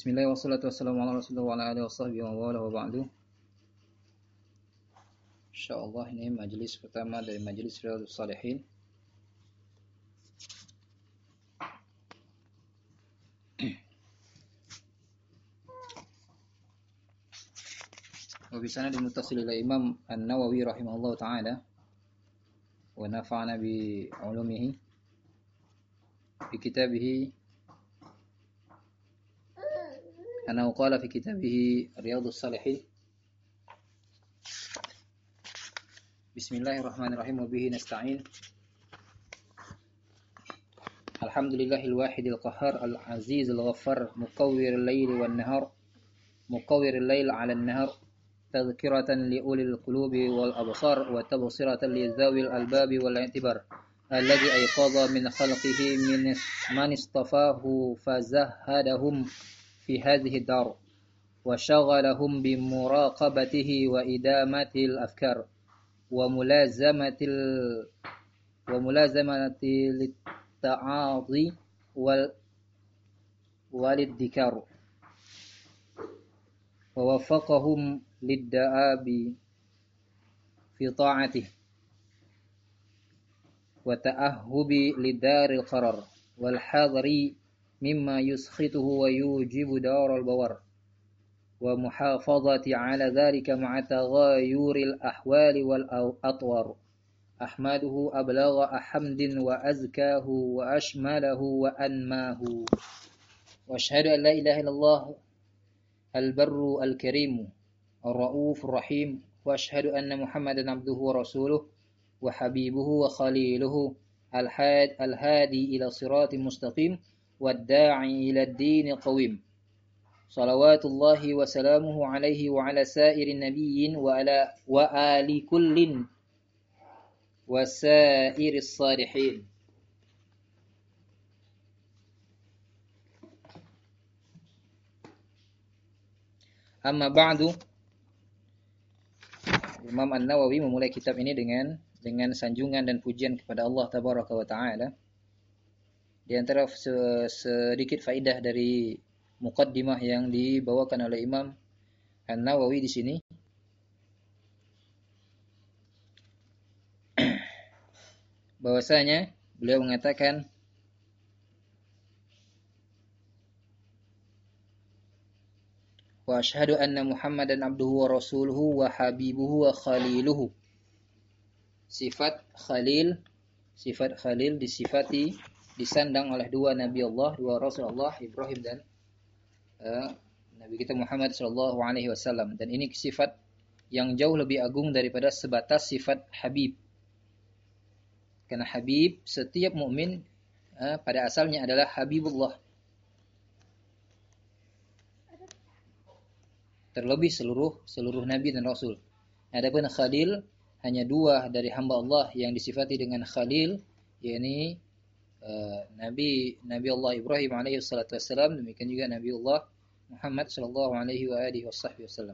Bismillah wassalatu wassalamu ala Rasulillah wa ala alihi washabbihi wa wala wa ba'du. Insyaallah ini majelis pertama dari majelis Riyadhus Shalihin. Wa bi sanadin muttasil ila Imam An-Nawawi rahimahullahu taala wa nafa'ana bi ulumihi fi kitabihi أنه قال في كتابه رياض الصالحين بسم الله الرحمن الرحيم وبه نستعين الحمد لله الواحد القهار العزيز الغفار مكور الليل والنهار مكور الليل على النهار تذكرة لأولي القلوب والأبصار وتبصرة لذوي الألباب والاعتبار الذي أيقظ من خلقه من اصطفاه فزهدهم في هذه الدار وشغلهم بمراقبته وإدامة الأفكار وملازمة للتعاطي والادكار ووفقهم للدآب في طاعته وتأهب لدار القرار والحذر مما يسخطه ويوجب دار البوار ومحافظة على ذلك مع تغاير الأحوال والأطوار أحمده أبلغ أحمد وأزكاه وأشمله وأنماه وأشهد أن لا إله إلا الله البر الكريم الرؤوف الرحيم وأشهد أن محمدا عبده ورسوله وحبيبه وخليله الهادي إلى صراط مستقيم والداعي إلى الدين قويم صلوات الله وسلامه عليه وعلى سائر النبيين وآل كل وسائر الصالحين أما بعد. Imam An-Nawawi memulai kitab ini dengan sanjungan dan pujian kepada Allah Tabaraka wa Ta'ala. Di antara sedikit faidah dari muqaddimah yang dibawakan oleh Imam An-Nawawi di sini, bahwasanya beliau mengatakan wa asyhadu anna Muhammadan abduhu wa rasuluhu wa habibuhu wa khaliluhu. Sifat khalil disandang oleh dua Nabi Allah, dua Rasulullah, Ibrahim dan Nabi kita Muhammad sallallahu alaihi wasallam. Dan ini sifat yang jauh lebih agung daripada sebatas sifat Habib. Karena Habib, setiap mukmin pada asalnya adalah Habibullah. Terlebih seluruh Nabi dan Rasul. Adapun Khalil, hanya dua dari hamba Allah yang disifati dengan Khalil, yakni Nabi Allah Ibrahim alaihi salatu wassalam, demikian juga Nabi Allah Muhammad sallallahu alaihi wa alihi wasallam.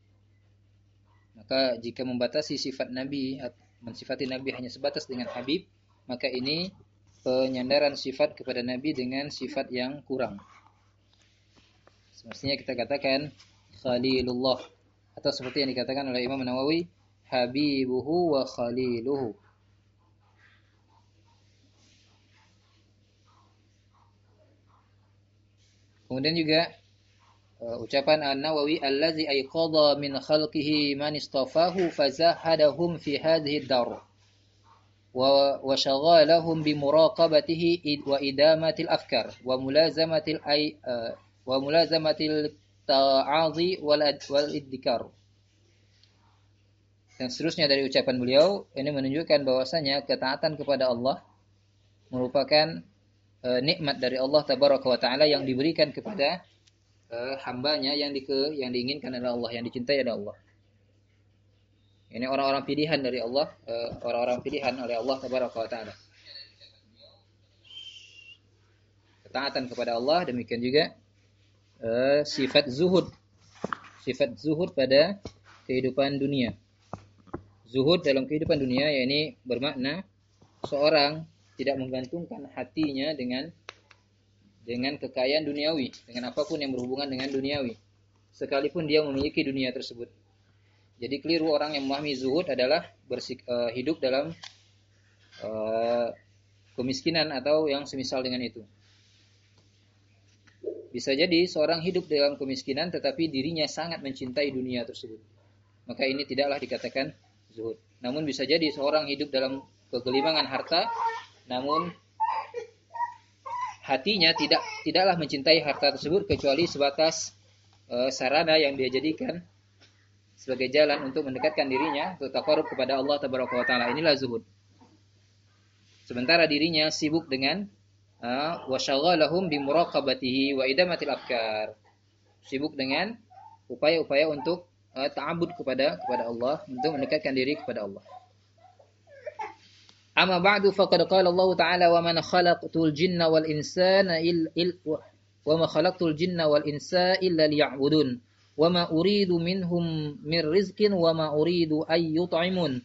Maka jika membatasi sifat Nabi, mensifati Nabi hanya sebatas dengan Habib, maka ini penyandaran sifat kepada Nabi dengan sifat yang kurang. Semestinya kita katakan Khalilullah, atau seperti yang dikatakan oleh Imam Nawawi, Habibuhu wa Khaliluhu. Kemudian juga ucapan An-Nawawi allazi ayqadha min khalqihi man istafahu fazahadahum fi hadhihi ad-dar wa shaghalahum bi muraqabatihi wa idamatil afkar wa mulazamatil ta'adhi wal iddikar. Dan seterusnya dari ucapan beliau ini menunjukkan bahwasanya ketaatan kepada Allah merupakan nikmat dari Allah Tabaraka wa Ta'ala yang diberikan kepada hambanya yang diinginkan oleh Allah, yang dicintai oleh Allah. Ini orang-orang pilihan dari Allah, orang-orang pilihan oleh Allah Tabaraka wa Ta'ala. Ketaatan kepada Allah, demikian juga sifat zuhud pada kehidupan dunia. Zuhud dalam kehidupan dunia, yakni bermakna seorang tidak menggantungkan hatinya dengan dengan kekayaan duniawi, dengan apapun yang berhubungan dengan duniawi, sekalipun dia memiliki dunia tersebut. Jadi keliru orang yang memahami zuhud adalah hidup dalam kemiskinan atau yang semisal dengan itu. Bisa jadi seorang hidup dalam kemiskinan tetapi dirinya sangat mencintai dunia tersebut. Maka ini tidaklah dikatakan zuhud. Namun bisa jadi seorang hidup dalam kegelimangan harta, namun hatinya tidaklah mencintai harta tersebut kecuali sebatas sarana yang dia jadikan sebagai jalan untuk mendekatkan dirinya untuk taqarrub kepada Allah Tabaraka wa Taala. Inilah zuhud. Sementara dirinya sibuk dengan wa syaghalahum bi muraqabatihi wa idamatil afkar. Sibuk dengan upaya-upaya untuk ta'abbud kepada Allah, untuk mendekatkan diri kepada Allah. Amma ba'du faqad qala Allah Ta'ala wa man khalaqtul jinna wal insana wa ma khalaqtul jinna wal insa illa liya'budun wa ma uridu minhum min rizqin wa ma uridu ay yut'imun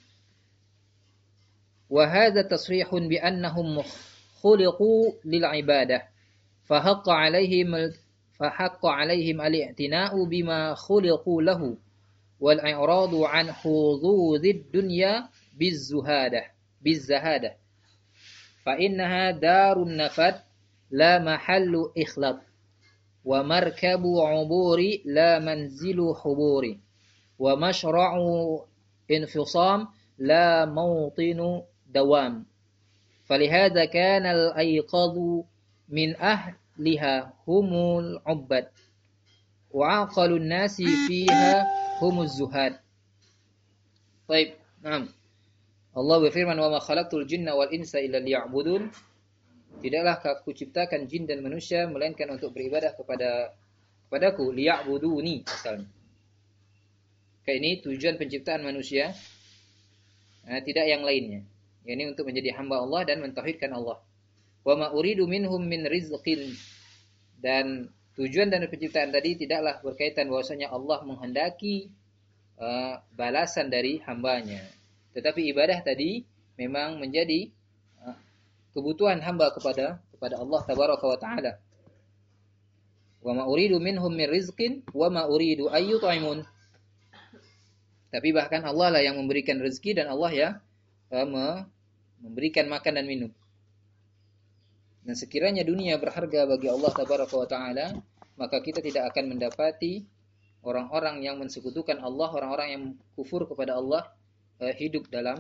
wa hadha tasrihun bi annahum khuliqu lil ibadah fa haqqa 'alaihim al-i'tina'u bima khuliqu lahu wal i'radu 'an hududid dunya بالزهادة فإنها دار النفد لا محل إخلاق ومركب عبور لا منزل حبور ومشرع انفصام لا موطن دوام فلهذا كان الأيقظ من أهلها هم العباد وعقل الناس فيها هم الزهاد. طيب نعم. Allah berfirman, "Wa ma khalaqtul jinna wal insa illa liya'budun." Tidaklah aku ciptakan jin dan manusia melainkan untuk beribadah kepadaku, liya'buduni asalnya. Kayak ini tujuan penciptaan manusia, tidak yang lainnya. Ini untuk menjadi hamba Allah dan mentauhidkan Allah. Wa ma uridu minhum min rizqin. Dan tujuan dari penciptaan tadi tidaklah berkaitan bahwasanya Allah menghendaki balasan dari hambanya. Tetapi ibadah tadi memang menjadi kebutuhan hamba kepada Allah Tabaraka wa Ta'ala. Wa ma uridu minhum min rizqin wa ma uridu ay yut'imun. Tapi bahkan Allah lah yang memberikan rezeki dan Allah ya memberikan makan dan minum. Dan sekiranya dunia berharga bagi Allah Tabaraka wa Ta'ala, maka kita tidak akan mendapati orang-orang yang mensekutukan Allah, orang-orang yang kufur kepada Allah hidup dalam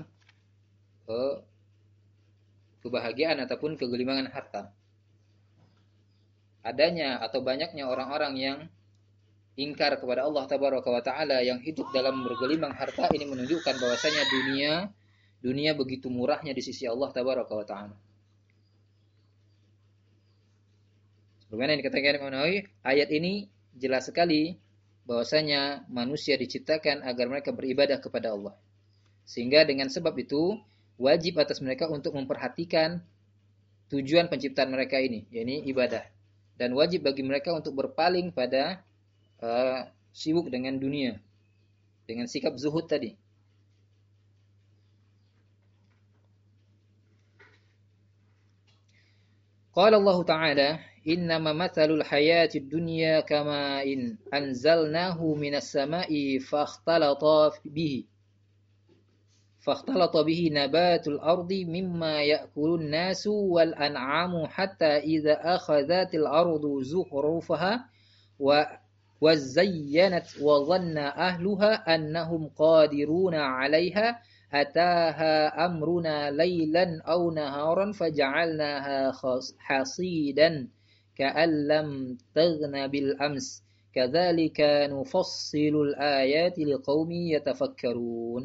kebahagiaan ataupun kegelimangan harta. Adanya atau banyaknya orang-orang yang ingkar kepada Allah Tabaraka wa Ta'ala yang hidup dalam bergelimang harta ini menunjukkan bahwasanya dunia begitu murahnya di sisi Allah Tabaraka wa Ta'ala. Sebagaimana yang dikatakan Imam Nawawi, ayat ini jelas sekali bahwasanya manusia diciptakan agar mereka beribadah kepada Allah. Sehingga dengan sebab itu wajib atas mereka untuk memperhatikan tujuan penciptaan mereka ini, yakni ibadah. Dan wajib bagi mereka untuk berpaling pada sibuk dengan dunia, dengan sikap zuhud tadi. Qala Allah Ta'ala, "Innama mathalul hayatid dunya kama in anzalnahu minas sama'i fakhtalata bihi." فاختلط به نبات الأرض مما يأكل الناس والأنعام حتى إذا أخذت الأرض زخرفها وزينت وظن أهلها أنهم قادرون عليها أتاها أمرنا ليلا أو نهارا فجعلناها حصيدا كأن لم تغن بالأمس كذلك نفصل الآيات لقوم يتفكرون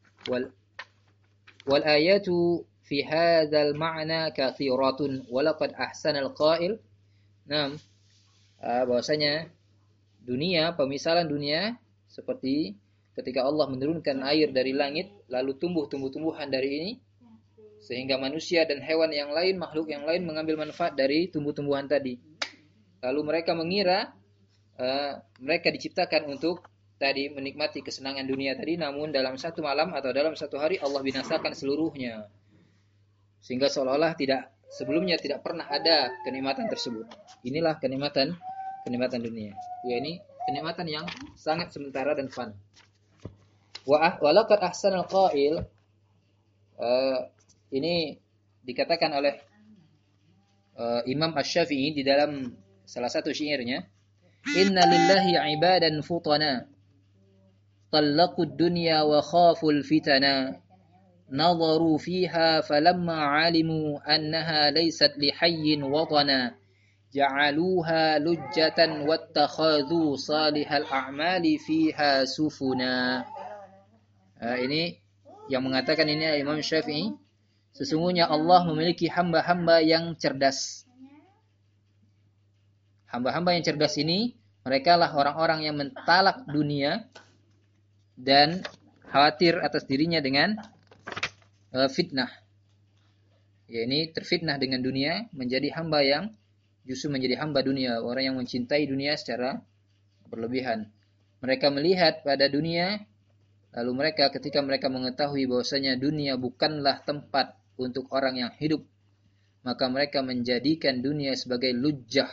والآيات في هذا المعنى كثيرة ولقد أحسن القائل. Bahwasanya dunia, pemisalan dunia seperti ketika Allah menurunkan air dari langit lalu tumbuh tumbuh-tumbuhan dari ini sehingga manusia dan hewan yang lain, makhluk yang lain mengambil manfaat dari tumbuh-tumbuhan tadi. Lalu mereka mengira mereka diciptakan untuk tadi menikmati kesenangan dunia tadi, namun dalam satu malam atau dalam satu hari Allah binasakan seluruhnya. Sehingga seolah-olah tidak sebelumnya tidak pernah ada kenikmatan tersebut. Inilah kenikmatan dunia. Ya, ini kenikmatan yang sangat sementara dan fana. Walaqad ahsanal qail, ini dikatakan oleh Imam Asy-Syafi'i di dalam salah satu syairnya, inna lillahi ibadan futana talaqud dunya wa khaful fitana نظروا فيها فلما علموا أنها ليست لحي وطنا جعلوها لجة واتخذوا صالح الأعمال فيها سفنا. Ini yang mengatakan ini Imam Syafi'i, sesungguhnya Allah memiliki hamba-hamba yang cerdas. Hamba-hamba yang cerdas ini mereka lah orang-orang yang mentalak dunia dan khawatir atas dirinya dengan fitnah. Ya, ini terfitnah dengan dunia, menjadi hamba yang justru menjadi hamba dunia, orang yang mencintai dunia secara berlebihan. Mereka melihat pada dunia, lalu mereka ketika mereka mengetahui bahwasanya dunia bukanlah tempat untuk orang yang hidup, maka mereka menjadikan dunia sebagai lujjah.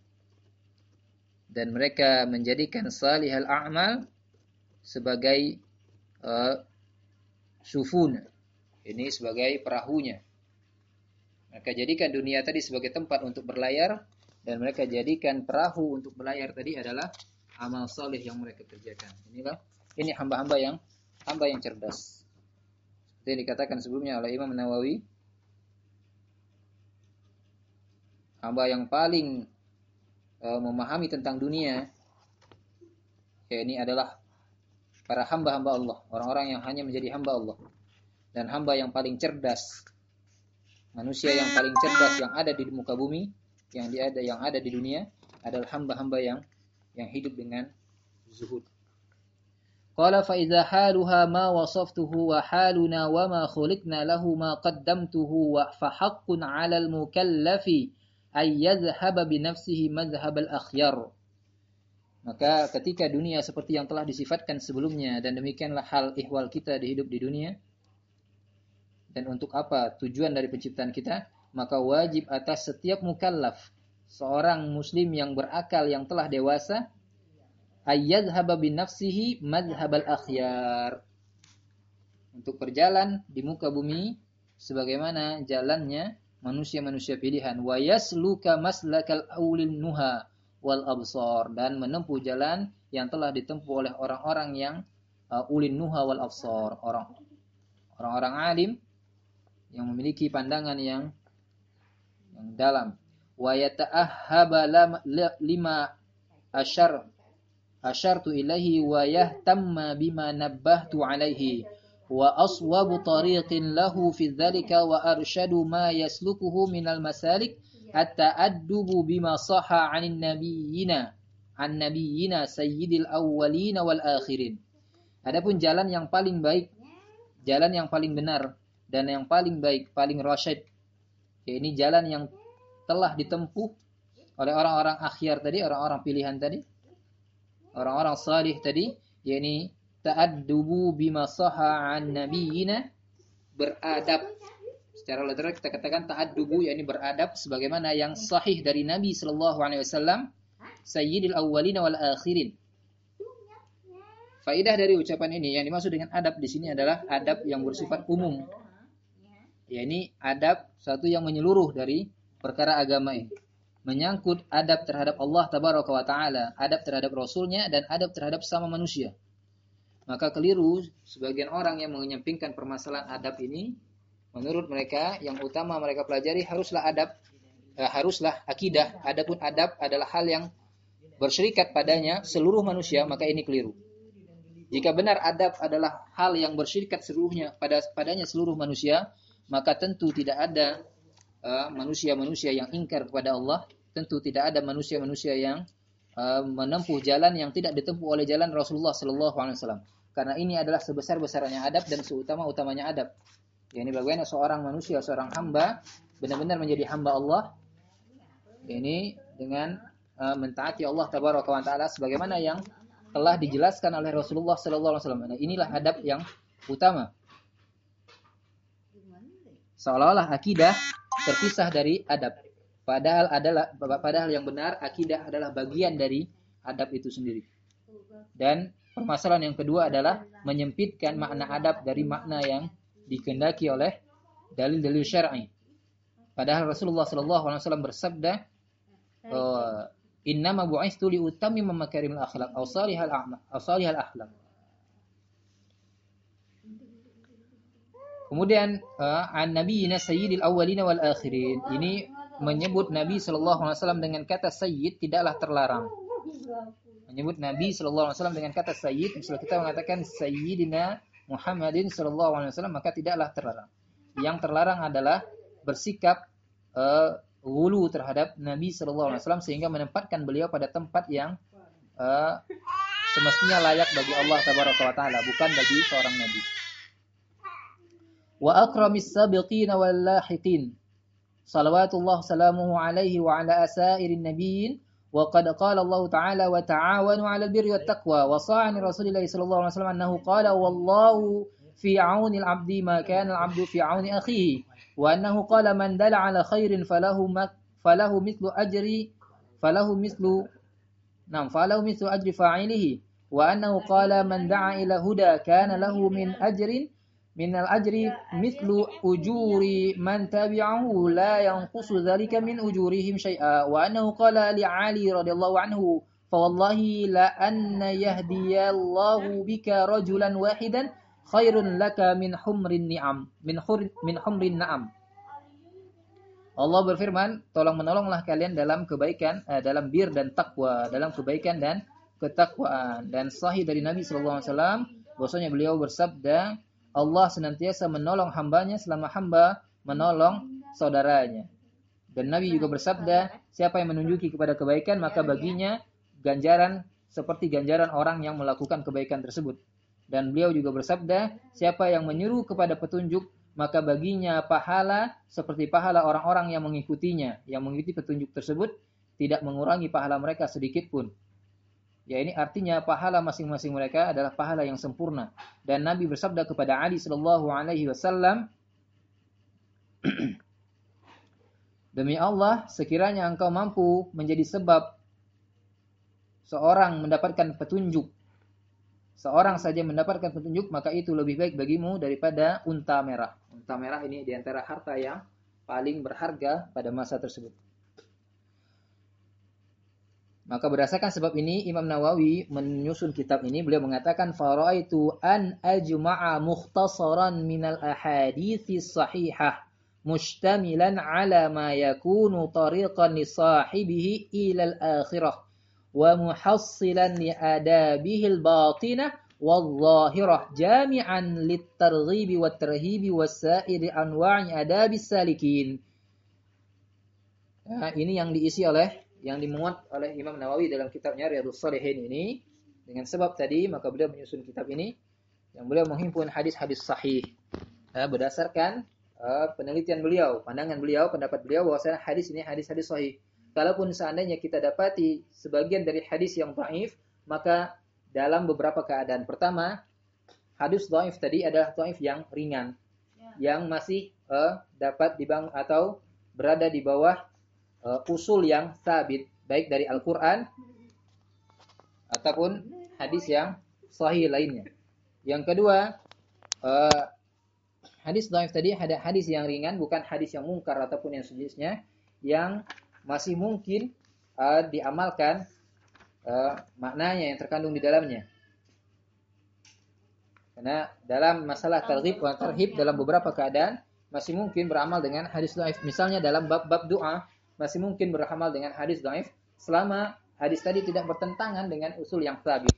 Dan mereka menjadikan salihal a'mal sebagai sufun. Ini sebagai perahunya. Mereka jadikan dunia tadi sebagai tempat untuk berlayar, dan mereka jadikan perahu untuk berlayar tadi adalah amal saleh yang mereka kerjakan. Ini hamba-hamba yang cerdas. Seperti dikatakan sebelumnya oleh Imam Nawawi, hamba yang paling memahami tentang dunia, ya ini adalah para hamba-hamba Allah, orang-orang yang hanya menjadi hamba Allah. Dan hamba yang paling cerdas, manusia yang paling cerdas yang ada di muka bumi, yang ada di dunia adalah hamba-hamba yang hidup dengan zuhud. Qala fa idza haluha ma wasaftuhu wa haluna wa ma khuliqna lahu ma qaddamtuhu wa fa haqqun 'alal mukallafi ay yadhhaba bi nafsihi madhhabal akhyar. Maka ketika dunia seperti yang telah disifatkan sebelumnya, dan demikianlah hal ihwal kita di hidup di dunia, dan untuk apa tujuan dari penciptaan kita, maka wajib atas setiap mukallaf, seorang muslim yang berakal yang telah dewasa, ayyadhhaba bin nafsihi madhhabal akhyar, untuk berjalan di muka bumi sebagaimana jalannya manusia-manusia pilihan, wa yasluka maslakal aulin nuha wal absar, dan menempuh jalan yang telah ditempuh oleh orang-orang yang ulin nuha wal absar, orang-orang alim yang memiliki pandangan yang dalam. Wa yata'ahhaba lima asyartu ilaihi wa yahtamma bima nabbahtu alaihi wa aswabu tariqin lahu fi dzalika wa arsyadu ma yaslukuhu minal masalik at-ta'addubu bima sahha 'anin nabiyyina sayyidil awwalin wal akhirin. Adapun jalan yang paling baik, jalan yang paling benar dan yang paling baik, paling rasyid, ini jalan yang telah ditempuh oleh orang-orang akhyar tadi, orang-orang pilihan tadi, orang-orang salih tadi, yakni ta'addubu bima sahha 'an nabiyina, beradab. Secara literal kita katakan ta'addubu, yakni beradab sebagaimana yang sahih dari Nabi sallallahu alaihi wasallam, sayyidil awwalin wal akhirin. Faidah dari ucapan ini, yang dimaksud dengan adab di sini adalah adab yang bersifat umum. Yakni adab satu yang menyeluruh dari perkara agama ini. Menyangkut adab terhadap Allah tabaraka wa ta'ala, adab terhadap Rasulnya, dan adab terhadap sama manusia. Maka keliru sebagian orang yang menyampingkan permasalahan adab ini. Menurut mereka yang utama mereka pelajari haruslah adab, haruslah akidah. Adapun adab adalah hal yang bersyirikat padanya seluruh manusia, maka ini keliru. Jika benar adab adalah hal yang bersyirikat seluruhnya padanya seluruh manusia, maka tentu tidak ada manusia-manusia yang ingkar kepada Allah, tentu tidak ada manusia-manusia yang menempuh jalan yang tidak ditempuh oleh jalan Rasulullah sallallahu alaihi wasallam. Karena ini adalah sebesar-besarnya adab dan seutama-utamanya adab. Ini bagaimana seorang manusia, seorang hamba benar-benar menjadi hamba Allah ini dengan mentaati Allah tabaraka wa taala sebagaimana yang telah dijelaskan oleh Rasulullah sallallahu alaihi wasallam. Inilah adab yang utama. Seolah-olah akidah terpisah dari adab. Padahal yang benar akidah adalah bagian dari adab itu sendiri. Dan permasalahan yang kedua adalah menyempitkan makna adab dari makna yang dikehendaki oleh dalil-dalil syar'i. Padahal Rasulullah sallallahu alaihi wasallam bersabda, "Innama bu'istu li utammima makarimul akhlaq aw salihal akhlaq." Kemudian an nabiyina sayyidil awwalina wal akhirin. Ini menyebut Nabi sallallahu alaihi wasallam dengan kata sayyid tidaklah terlarang. Menyebut Nabi sallallahu alaihi wasallam dengan kata sayyid, misalnya kita mengatakan sayyidina Muhammadin sallallahu alaihi wasallam, maka tidaklah terlarang. Yang terlarang adalah bersikap ghulu terhadap Nabi sallallahu alaihi wasallam sehingga menempatkan beliau pada tempat yang semestinya layak bagi Allah tabaraka wa taala, bukan bagi seorang nabi. Wa akramis sabiqina wal lahiqin salawatullah salamuhu alaihi wa ala asairin nabiyyin wa qad qala Allah ta'ala wa ta'awanu 'alal birri wat taqwa wa sa'ani Rasulillah sallallahu alaihi wasallam annahu qala wallahu fi 'auni al-'abdi ma kana al-'abdu fi 'auni akhihi wa annahu qala man dalla 'ala khairin falahu mithlu ajri fa'ilihi wa annahu qala man da'a ila huda kana lahu min al-ajri mithlu ujuri man tabi'ahu la yanqusu dhalika min ujurihim syai'a wa annahu qala li Ali radhiyallahu anhu fa wallahi la anna yahdiyallahu bika rajulan wahidan khairun laka min humrin na'am. Allah berfirman, tolong menolonglah kalian dalam kebaikan, dalam bir dan takwa, dalam kebaikan dan ketakwaan. Dan sahih dari Nabi sallallahu alaihi wasallam bahwasanya beliau bersabda, Allah senantiasa menolong hambanya selama hamba menolong saudaranya. Dan Nabi juga bersabda, siapa yang menunjuki kepada kebaikan, maka baginya ganjaran seperti ganjaran orang yang melakukan kebaikan tersebut. Dan beliau juga bersabda, siapa yang menyuruh kepada petunjuk, maka baginya pahala seperti pahala orang-orang yang mengikutinya, yang mengikuti petunjuk tersebut, tidak mengurangi pahala mereka sedikit pun. Ya, ini artinya pahala masing-masing mereka adalah pahala yang sempurna. Dan Nabi bersabda kepada Ali sallallahu alaihi wasallam, demi Allah, sekiranya engkau mampu menjadi sebab seorang mendapatkan petunjuk, seorang saja mendapatkan petunjuk, maka itu lebih baik bagimu daripada unta merah. Unta merah ini diantara harta yang paling berharga pada masa tersebut. Maka berdasarkan sebab ini Imam Nawawi menyusun kitab ini, beliau mengatakan faraitu an ajma'a mukhtasaran minal ahadithi sahihah mustamilan ala ma yakunu tariqan li sahibihi ila al-akhirah wa muhassilan li adabihi al-batinah wal-zahirah jami'an lit-targhibi wat-tarhibi was-sa'iri anwa'i adabis salikin. Nah, ini yang diisi yang dimuat oleh Imam Nawawi dalam kitabnya Riyadhus Shalihin ini. Dengan sebab tadi, maka beliau menyusun kitab ini yang beliau menghimpun hadis-hadis sahih. Berdasarkan penelitian beliau, pandangan beliau, pendapat beliau bahwasanya hadis ini hadis-hadis sahih. Kalaupun seandainya kita dapati sebagian dari hadis yang dhaif, maka dalam beberapa keadaan. Pertama, hadis dhaif tadi adalah dhaif yang ringan, yang masih dapat dibangun atau berada di bawah usul yang sabit, baik dari Al-Quran ataupun hadis yang sahih lainnya. Yang kedua, hadis dhaif tadi ada hadis yang ringan, bukan hadis yang mungkar ataupun yang sejenisnya, yang masih mungkin diamalkan maknanya yang terkandung di dalamnya. Karena dalam masalah targhib wa tarhib dalam beberapa keadaan masih mungkin beramal dengan hadis dhaif. Misalnya dalam bab doa masih mungkin beramal dengan hadis dhaif selama hadis tadi tidak bertentangan dengan usul yang sabit.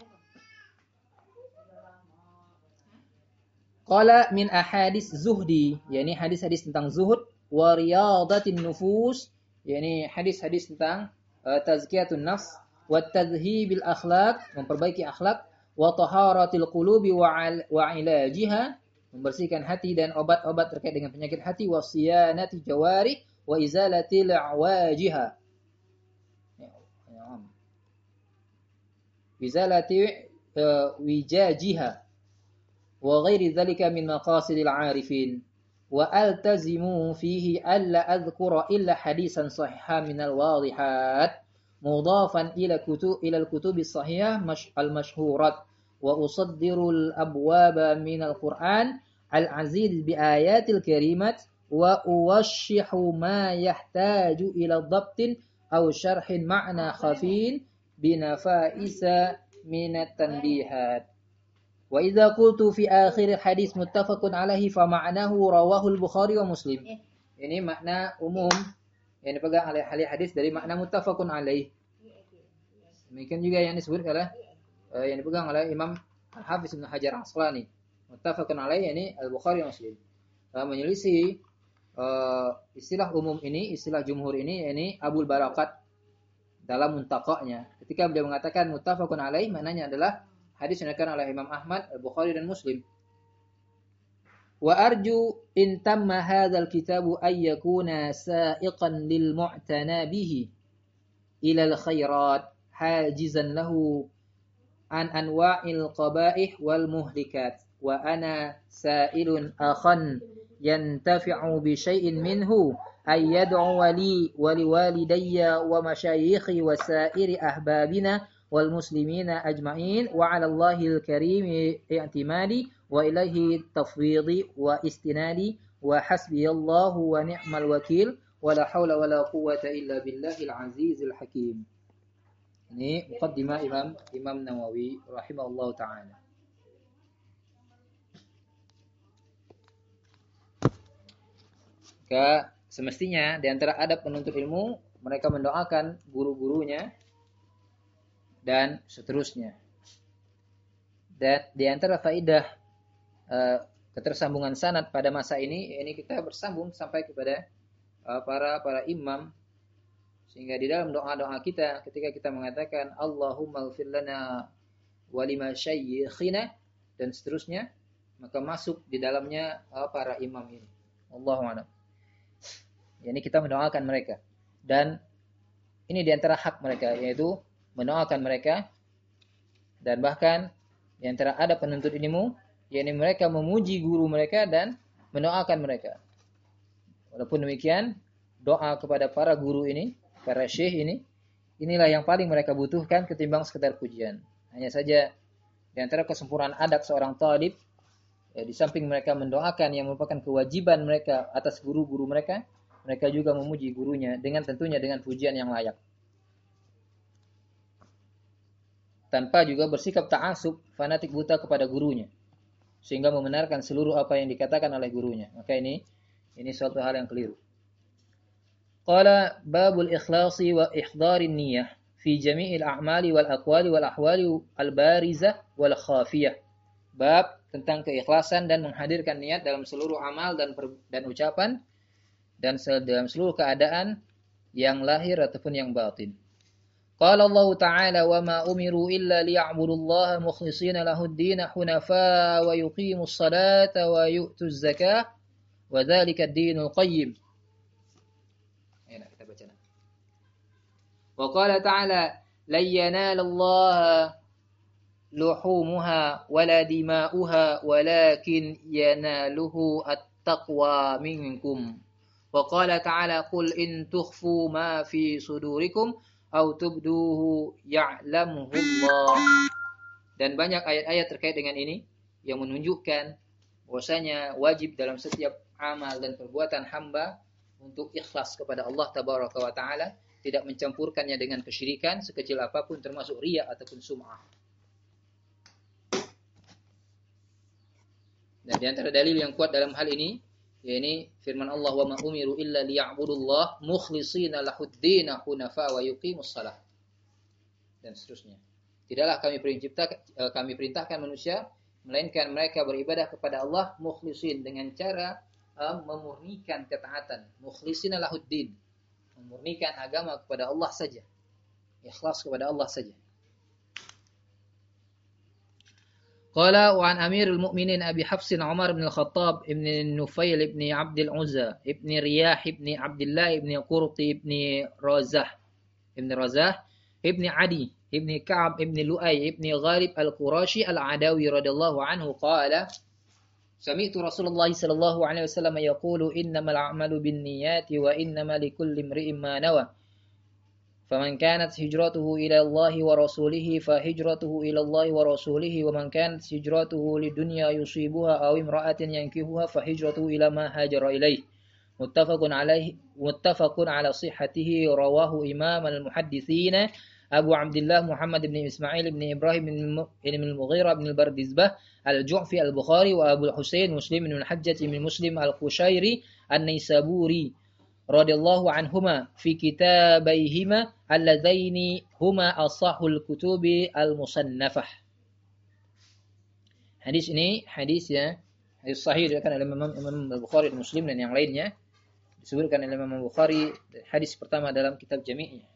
Qala min ahadis zuhdi, yakni hadis-hadis tentang zuhud, wa riyadatin nufus, yakni hadis-hadis tentang tazkiyatun nafs, wa tadhhibil akhlaq, memperbaiki akhlak, wa taharatil qulubi wa ilajiha, membersihkan hati dan obat-obat terkait dengan penyakit hati, wa siyanati jawari wa izalatil awajiha, izalati wijajiha wa ghairi dzalika min maqasidil arifin wa altazimu fihi alla adhkura illa hadisan sahihan minal wadihat mudafan ila al-kutub as-sahihah al-mashhurat wa usaddiru al-abwaba minal Qur'an al-aziz bi ayatil karimat wa uwashshihu ma yahtaju ila dhabtin aw syarhin ma'na khafin binafaisa minat tanbihat. Wa idza qultu fi akhir hadis muttafaqun alaihi fa ma'nahu rawahu al-Bukhari wa Muslim. Ini makna umum yang dipegang oleh ahli hadis dari makna muttafaqun alaih. Demikian juga yang disebut oleh yang dipegang oleh Imam Hafiz Ibnu Hajar Asqalani. Muttafaqun alaih ini Al-Bukhari wa Muslim. Menyelisih istilah umum ini, istilah jumhur ini Abul Barakat dalam muntaqanya. Ketika beliau mengatakan muttafaqun alaih, maknanya adalah hadis yang diriwayatkan oleh Imam Ahmad, Al-Bukhari dan Muslim. Wa arju in tamma hadzal kitabu ay yakuna sa'iqan lil mu'tana bihi ila al khairat hajizan lahu an anwa'il qaba'ih wal muhlikat wa ana sa'ilun akhan yantafi'u bi syai'in minhu ay yad'u li wa liwalidayya wa masyayikhi wa sa'iri ahbabina wal muslimina ajma'in wa 'ala Allahil karim i'timadi wa ilaihi tafwidi wa istinadi wa hasbiyallahu wa ni'mal wakil wa la haula wa la quwwata illa billahil azizil hakim. Ini muqaddimah Imam Nawawi rahimahullahu taala. Semestinya di antara adab penuntut ilmu mereka mendoakan guru-gurunya dan seterusnya. Dan di antara faidah ketersambungan sanad pada masa ini kita bersambung sampai kepada para imam, sehingga di dalam doa-doa kita ketika kita mengatakan Allahumma ighfir lana wa lima syayyikhina dan seterusnya, maka masuk di dalamnya para imam ini. Allahu a'lam. Ini kita mendoakan mereka, dan ini di antara hak mereka, yaitu mendoakan mereka. Dan bahkan di antara adab penuntut ilmu, yakni mereka memuji guru mereka dan mendoakan mereka. Walaupun demikian, doa kepada para guru ini, para syekh ini, inilah yang paling mereka butuhkan ketimbang sekedar pujian. Hanya saja di antara kesempurnaan adab seorang talib, di samping mereka mendoakan yang merupakan kewajiban mereka atas guru-guru mereka, mereka juga memuji gurunya tentunya dengan pujian yang layak. Tanpa juga bersikap ta'assub, fanatik buta kepada gurunya, sehingga membenarkan seluruh apa yang dikatakan oleh gurunya. Maka ini suatu hal yang keliru. Qala babul ikhlasi wa ihdharin niyyah fi jami'il a'mali wal aqwali wal ahwali al barizah wal khafiyah. Bab tentang keikhlasan dan menghadirkan niat dalam seluruh amal dan ucapan, dan dalam seluruh keadaan yang lahir ataupun yang batin. Qala Allah Ta'ala wa ma umiru illa liya'budullaha mukhlishina lahud-din hunafa wa yuqimus salata wa yu'tuz zakah wa dzalika ad-dinul qayyim. Ayo kita baca. Wa qala ta'ala lan yanalallaha luhumuha wala dima'uha walakin yanaluhu at-taqwa minkum. Wa qala ta'ala qul in tukhfu ma fi sudurikum aw tubduhu ya'lamuhu Allah. Dan banyak ayat-ayat terkait dengan ini yang menunjukkan bahwasanya wajib dalam setiap amal dan perbuatan hamba untuk ikhlas kepada Allah tabaraka wa taala, tidak mencampurkannya dengan kesyirikan sekecil apapun, termasuk riya ataupun sum'ah. Dan di antara dalil yang kuat dalam hal ini, yakni firman Allah wa ma umiru illa liya'budullah mukhlishina lahud-din hunafa wa yuqimus shalah. Dan seterusnya. Tidaklah kami perintahkan manusia melainkan mereka beribadah kepada Allah mukhlishin, dengan cara memurnikan ketaatan, mukhlishina lahud-din, memurnikan agama kepada Allah saja, ikhlas kepada Allah saja. Qala wa an Amirul Mukminin Abi Hafsin Umar bin Al-Khattab ibn Nufail ibn Abd al-Uzza ibn Riyah ibn Abdullah ibn Qurti ibn Razah ibn Adi ibn Ka'ab ibn Lu'ay ibn Ghalib al-Qurashi al-Adawi radhiyallahu anhu qala, Sami'tu Rasulullah sallallahu alaihi wasallam yaqulu innamal a'malu binniyati wa innamal likulli imri'in ma nawa. فمن كانت هجرته إلى الله ورسوله فهجرته إلى الله ورسوله ومن كانت هجرته لدنيا يصيبها أو امرأة ينكحها فهجرته إلى ما هاجر إليه متفق على صحته رواه إمام المحدثين أبو عبد الله محمد بن إسماعيل بن إبراهيم بن المغيرة بن البردزبة الجعفي البخاري وأبو الحسين مسلم بن الحجة بن مسلم القشيري النيسابوري radhiyallahu anhuma fi kitabaihima allazaini huma ashahul kutubi al-musannafah. Hadis ini hadis sahih diriwayatkan oleh Imam Al-Bukhari dan Muslim dan yang lainnya. Disebutkan oleh Imam Al-Bukhari hadis pertama dalam kitab Jami'-nya.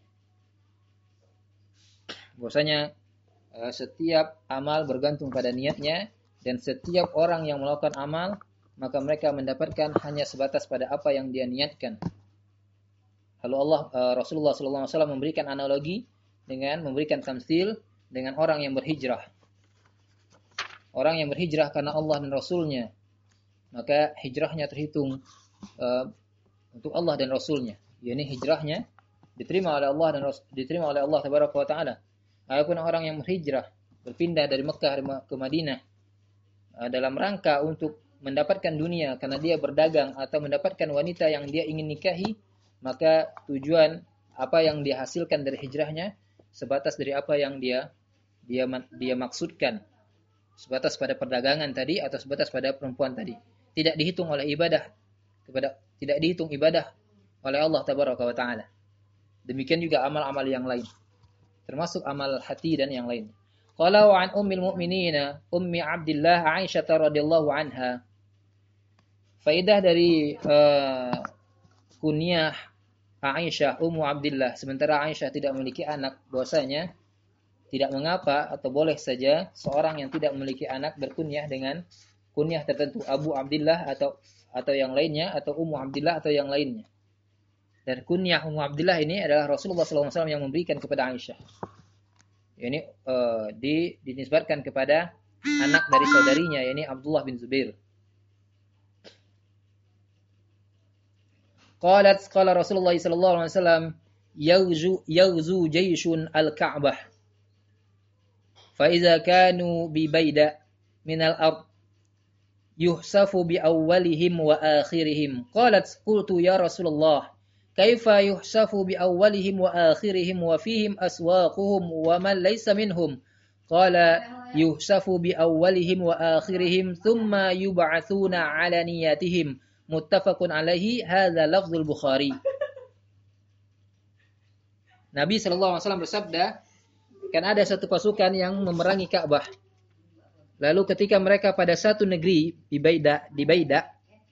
Bahwasanya setiap amal bergantung pada niatnya dan setiap orang yang melakukan amal maka mereka mendapatkan hanya sebatas pada apa yang dia niatkan. Lalu Rasulullah SAW memberikan analogi dengan memberikan tamsil dengan orang yang berhijrah. Orang yang berhijrah karena Allah dan Rasulnya, maka hijrahnya terhitung untuk Allah dan Rasulnya. Yani hijrahnya diterima oleh Allah dan diterima oleh Allah Tabaraka wa Taala. Adapun orang yang berhijrah berpindah dari Mekah ke Madinah dalam rangka untuk mendapatkan dunia karena dia berdagang atau mendapatkan wanita yang dia ingin nikahi, maka tujuan apa yang dia hasilkan dari hijrahnya sebatas dari apa yang dia maksudkan, sebatas pada perdagangan tadi atau sebatas pada perempuan tadi. Tidak dihitung oleh tidak dihitung ibadah oleh Allah Tabaraka wa Taala. Demikian juga amal-amal yang lain, termasuk amal hati dan yang lain. Qala wa an ummil mu'minina ummi Abdillah Aisyah radhiyallahu anha. Faidah dari kunyah Aisyah Ummu Abdillah, sementara Aisyah tidak memiliki anak, bahwasanya tidak mengapa atau boleh saja seorang yang tidak memiliki anak berkunyah dengan kunyah tertentu, Abu Abdillah atau yang lainnya, atau Ummu Abdillah atau yang lainnya. Dan kunyah Ummu Abdillah ini adalah Rasulullah SAW yang memberikan kepada Aisyah. Ini dinisbatkan kepada anak dari saudarinya, yakni Abdullah bin Zubair. Qala Rasulullah sallallahu alaihi wasallam yaghzu jayshun al-Ka'bah fa idza kanu bi bayda min al-ard yuhsafu bi awwalihim wa akhirihim. Qalat qultu ya Rasulullah kaifa yuhsafu bi awwalihim wa akhirihim wa fihim aswaquhum wa man laysa minhum. Qala yuhsafu bi awwalihim wa akhirihim thumma yub'atsuna ala niyatihim. Muttafaqun alaihi, hadza lafzul Bukhari. Nabi sallallahu alaihi wasallam bersabda, kan ada satu pasukan yang memerangi Ka'bah. Lalu ketika mereka pada satu negeri di Baida,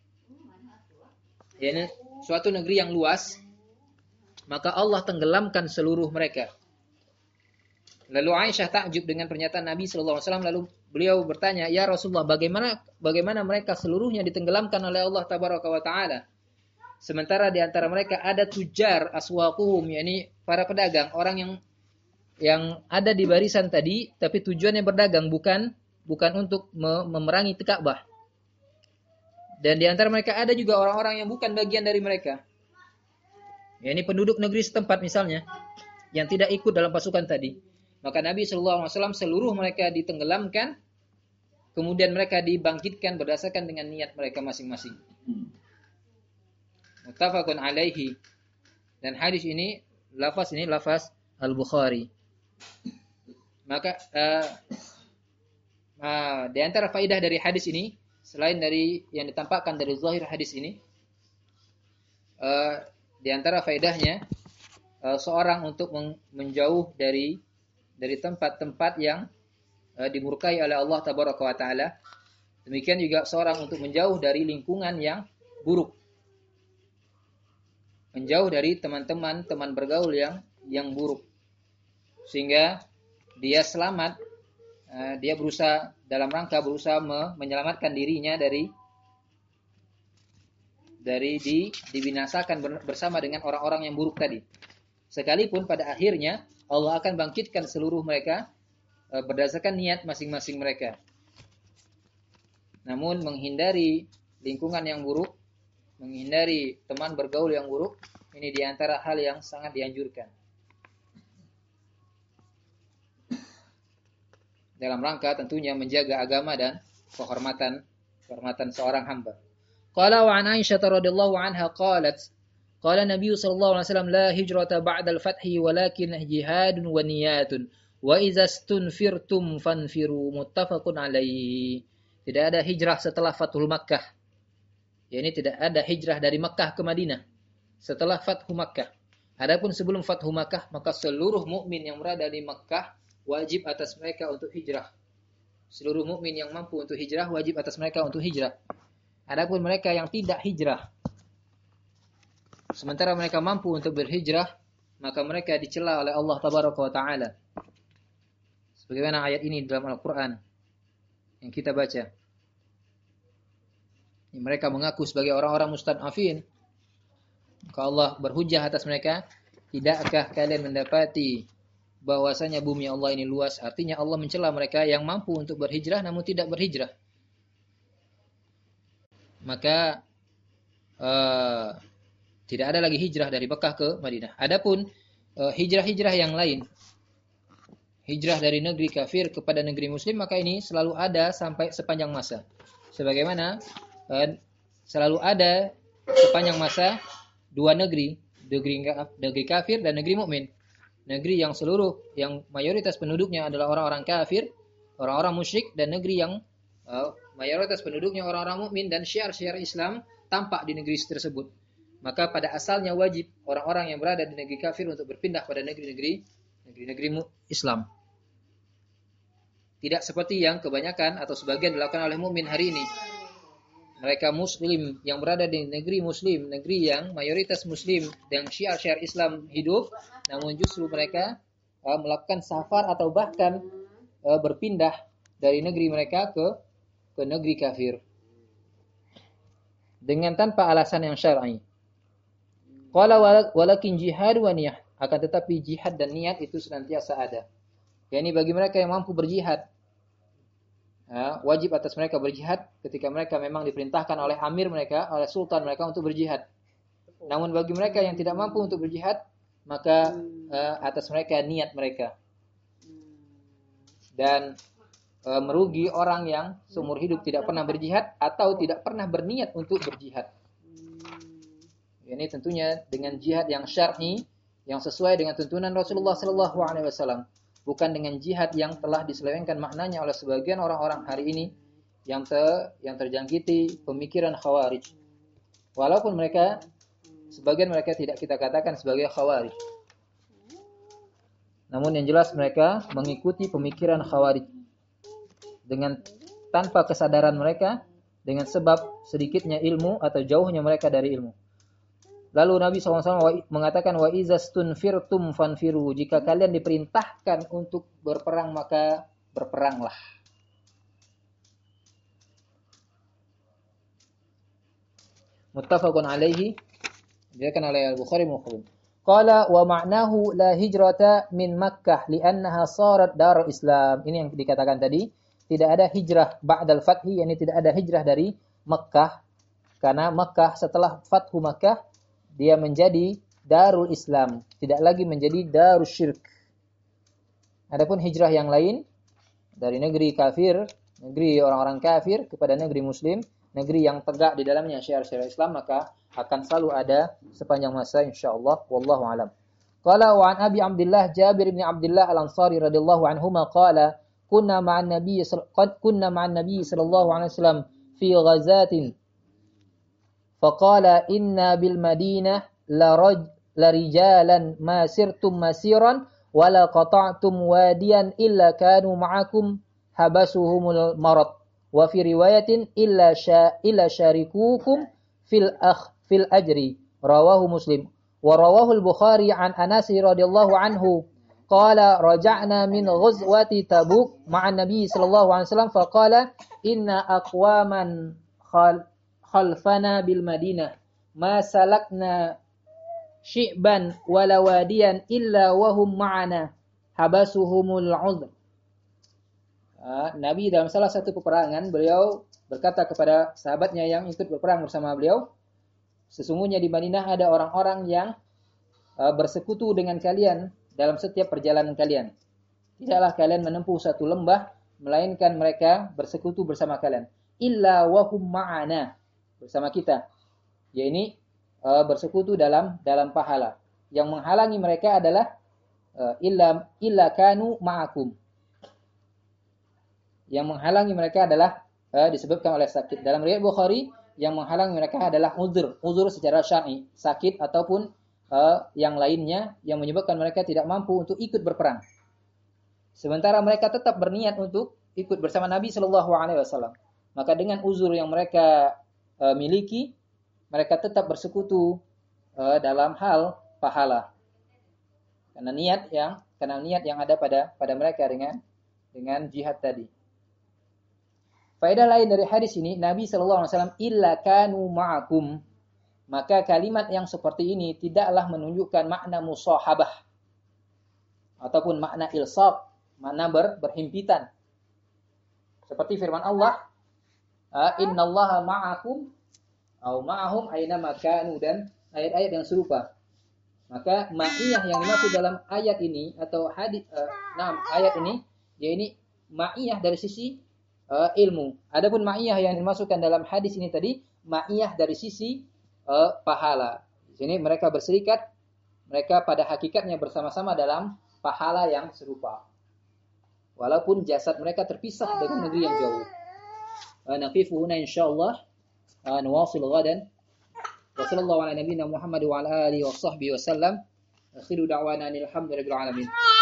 yakni suatu negeri yang luas, maka Allah tenggelamkan seluruh mereka. Lalu Aisyah takjub dengan pernyataan Nabi sallallahu alaihi wasallam, lalu beliau bertanya, "Ya Rasulullah, bagaimana mereka seluruhnya ditenggelamkan oleh Allah Tabaraka wa Taala? Sementara di antara mereka ada tujar aswaquhum, yakni para pedagang, orang yang ada di barisan tadi tapi tujuannya berdagang, bukan untuk memerangi Ka'bah. Dan di antara mereka ada juga orang-orang yang bukan bagian dari mereka. Yakni penduduk negeri setempat misalnya yang tidak ikut dalam pasukan tadi. Maka Nabi SAW seluruh mereka ditenggelamkan, kemudian mereka dibangkitkan berdasarkan dengan niat mereka masing-masing. Muttafaqun alaihi. Dan hadis ini lafaz Al-Bukhari. Maka di antara faidah dari hadis ini, selain dari yang ditampakkan dari zahir hadis ini, di antara faidahnya seorang untuk menjauh dari tempat-tempat yang dimurkai oleh Allah Tabaraka wa Taala. Demikian juga seorang untuk menjauh dari lingkungan yang buruk. Menjauh dari teman bergaul yang buruk. Sehingga dia selamat, dia berusaha menyelamatkan dirinya dari dibinasakan bersama dengan orang-orang yang buruk tadi. Sekalipun pada akhirnya Allah akan bangkitkan seluruh mereka berdasarkan niat masing-masing mereka. Namun menghindari lingkungan yang buruk, menghindari teman bergaul yang buruk, ini di antara hal yang sangat dianjurkan. Dalam rangka tentunya menjaga agama dan kehormatan seorang hamba. Qala wa an Aisyah radhiyallahu anha qalat qala Nabi sallallahu alaihi wasallam la hijrata ba'da al-fathi walakin jihadun wa niyatun wa idza stunfirtum fanfiru muttafaqun alaihi. Tidak ada hijrah setelah Fathul Makkah. Yani tidak ada hijrah dari Makkah ke Madinah setelah Fathu Makkah. Adapun sebelum Fathu Makkah, maka seluruh mukmin yang berada di Makkah wajib atas mereka untuk hijrah. Seluruh mukmin yang mampu untuk hijrah wajib atas mereka untuk hijrah. Adapun mereka yang tidak hijrah, sementara mereka mampu untuk berhijrah, maka mereka dicela oleh Allah Tabaraka wa Ta'ala. Sebagaimana ayat ini dalam Al-Quran yang kita baca. Mereka mengaku sebagai orang-orang mustad'afin. Maka Allah berhujjah atas mereka, tidakkah kalian mendapati bahwasanya bumi Allah ini luas? Artinya Allah mencela mereka yang mampu untuk berhijrah namun tidak berhijrah. Maka tidak ada lagi hijrah dari Mekah ke Madinah. Adapun hijrah-hijrah yang lain, hijrah dari negeri kafir kepada negeri muslim, maka ini selalu ada sampai sepanjang masa. Sebagaimana selalu ada sepanjang masa dua negeri kafir dan negeri mukmin. Negeri yang mayoritas penduduknya adalah orang-orang kafir, orang-orang musyrik, dan negeri yang mayoritas penduduknya orang-orang mukmin dan syiar-syiar Islam tampak di negeri tersebut. Maka pada asalnya wajib orang-orang yang berada di negeri kafir untuk berpindah pada negeri-negeri Islam. Tidak seperti yang kebanyakan atau sebagian dilakukan oleh mukmin hari ini. Mereka muslim yang berada di negeri muslim, negeri yang mayoritas muslim dan syiar-syiar Islam hidup, namun justru mereka melakukan safar atau bahkan berpindah dari negeri mereka ke negeri kafir dengan tanpa alasan yang syar'i. Qala walakin jihad wa niyah, akan tetapi jihad dan niat itu senantiasa ada. Yani bagi mereka yang mampu berjihad, wajib atas mereka berjihad ketika mereka memang diperintahkan oleh amir mereka, oleh sultan mereka untuk berjihad. Namun bagi mereka yang tidak mampu untuk berjihad, maka atas mereka niat mereka. Dan merugi orang yang seumur hidup tidak pernah berjihad atau tidak pernah berniat untuk berjihad. Ini tentunya dengan jihad yang syar'i, yang sesuai dengan tuntunan Rasulullah sallallahu alaihi wasallam, bukan dengan jihad yang telah diselewengkan maknanya oleh sebagian orang-orang hari ini yang terjangkiti pemikiran Khawarij. Walaupun sebagian mereka tidak kita katakan sebagai Khawarij. Namun yang jelas mereka mengikuti pemikiran Khawarij dengan tanpa kesadaran mereka, dengan sebab sedikitnya ilmu atau jauhnya mereka dari ilmu. Lalu Nabi SAW mengatakan, wa izastunfirtum fanfiru, jika kalian diperintahkan untuk berperang maka berperanglah. Muttafaqun alaihi, diriwayatkan oleh Al-Bukhari Muslim. Qala wa ma'nahu la hijrata min Makkah li'annaha sarat darul Islam. Ini yang dikatakan tadi, tidak ada hijrah ba'dal fathi, yakni tidak ada hijrah dari Makkah, karena Makkah setelah Fathu Makkah dia menjadi darul Islam, tidak lagi menjadi darul syirk. Adapun hijrah yang lain dari negeri kafir, negeri orang-orang kafir kepada negeri muslim, negeri yang tegak di dalamnya syiar-syiar Islam, maka akan selalu ada sepanjang masa insyaallah. Wallahu alam. Qala wa an Abi Abdullah Jabir bin Abdullah Al-Ansari radhiyallahu anhuma qala kunna ma'an nabiy sallallahu alaihi wasallam fi ghazatin faqala inna bil madinah la rijalan ma sirtum masiran wa la qata'tum wadiyan illa kanu ma'akum habasuhumul marad wa fi riwayatin illa syarikukum fil ajri rawahu Muslim wa rawahu al-Bukhari an Anas radhiyallahu anhu qala raja'na min ghazwati Tabuk ma'an nabiy sallallahu alaihi wasallam faqala inna aqwaman khalfana bil Madinah ma salakna syi'ban wala wadiyan illa wahum ma'ana habasuhumul uzr. Nabi dalam salah satu peperangan beliau berkata kepada sahabatnya yang ikut berperang bersama beliau, sesungguhnya di Madinah ada orang-orang yang bersekutu dengan kalian dalam setiap perjalanan kalian. Tidaklah kalian menempuh satu lembah melainkan mereka bersekutu bersama kalian. Illa wahum ma'ana, bersama kita. Ya ini bersekutu dalam pahala. Yang menghalangi mereka adalah illa kanu ma'akum. Yang menghalangi mereka adalah disebutkan oleh sakit. Dalam riwayat Bukhari, yang menghalangi mereka adalah uzur secara syar'i, sakit ataupun yang lainnya yang menyebabkan mereka tidak mampu untuk ikut berperang. Sementara mereka tetap berniat untuk ikut bersama Nabi Shallallahu Alaihi Wasallam. Maka dengan uzur yang mereka miliki, mereka tetap bersekutu dalam hal pahala. Karena niat yang ada pada mereka dengan jihad tadi. Faedah lain dari hadis ini, Nabi Shallallahu Alaihi Wasallam illa kanu ma'akum. Maka kalimat yang seperti ini tidaklah menunjukkan makna musahabah ataupun makna ilsaq, makna berhimpitan. Seperti firman Allah, innallaha ma'akum atau ma'ahum aina makanu, dan ayat-ayat yang serupa. Maka ma'iyah yang dimaksud dalam ayat ini atau ayat ini, ya ini ma'iyah dari sisi ilmu. Adapun ma'iyah yang dimasukkan dalam hadis ini tadi, ma'iyah dari sisi pahala. Di sini mereka berserikat, mereka pada hakikatnya bersama-sama dalam pahala yang serupa. Walaupun jasad mereka terpisah dengan negeri yang jauh. Naqifu huna insyaallah. Nuwasil ghadan. Wa sallallahu ala nabiyyina Muhammad wa ala alihi wa sahbihi wa sallam. Akhiru da'wana alhamdulillahi rabbil alamin.